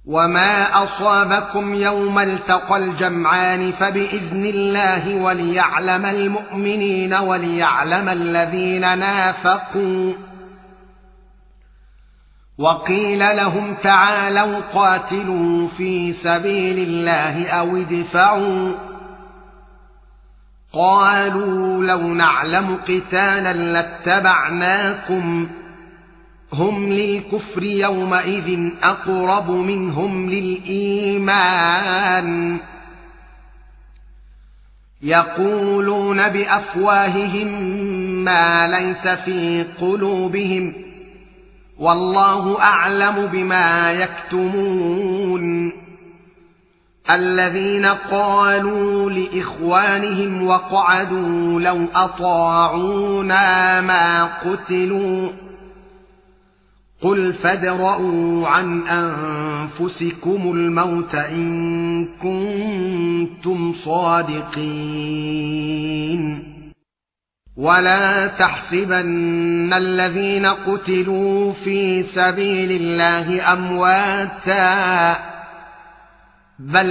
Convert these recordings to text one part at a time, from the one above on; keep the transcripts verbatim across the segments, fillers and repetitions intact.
وما أصابكم يوم التقى الجمعان فبإذن الله وليعلم المؤمنين وليعلم الذين نافقوا. وقيل لهم تعالوا قاتلوا في سبيل الله أو ادفعوا. قالوا لو نعلم قتالا لاتبعناكم هم للكفر يومئذ أقرب منهم للإيمان يقولون بأفواههم ما ليس في قلوبهم والله أعلم بما يكتمون. الذين قالوا لإخوانهم وقعدوا لو أطاعونا ما قتلوا قل فادرءوا عن أنفسكم الموت إن كنتم صادقين. ولا تحسبن الذين قتلوا في سبيل الله أمواتا بل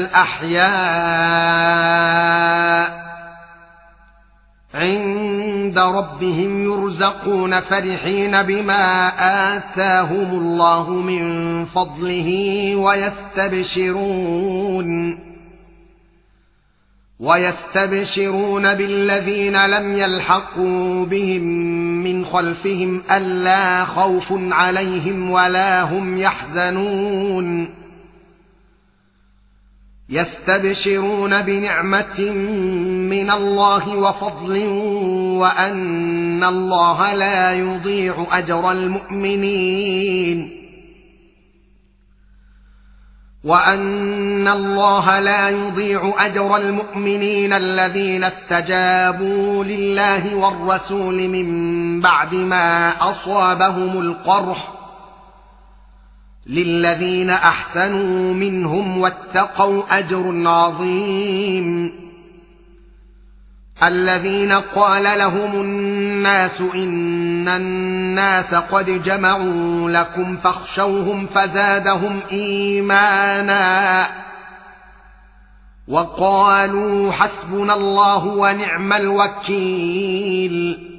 أحياء عند ربهم يرزقون فرحين بما آتاهم الله من فضله ويستبشرون ويستبشرون بالذين لم يلحقوا بهم من خلفهم ألا خوف عليهم ولا هم يحزنون. يستبشرون بنعمة من الله وفضل وأن الله لا يضيع أجر المؤمنين وأن الله لا يضيع أجر المؤمنين الذين استجابوا لله والرسول من بعد ما أصابهم القرح للذين أحسنوا منهم واتقوا أجر عظيم. الذين قال لهم الناس إن الناس قد جمعوا لكم فاخشوهم فزادهم إيمانا وقالوا حسبنا الله ونعم الوكيل.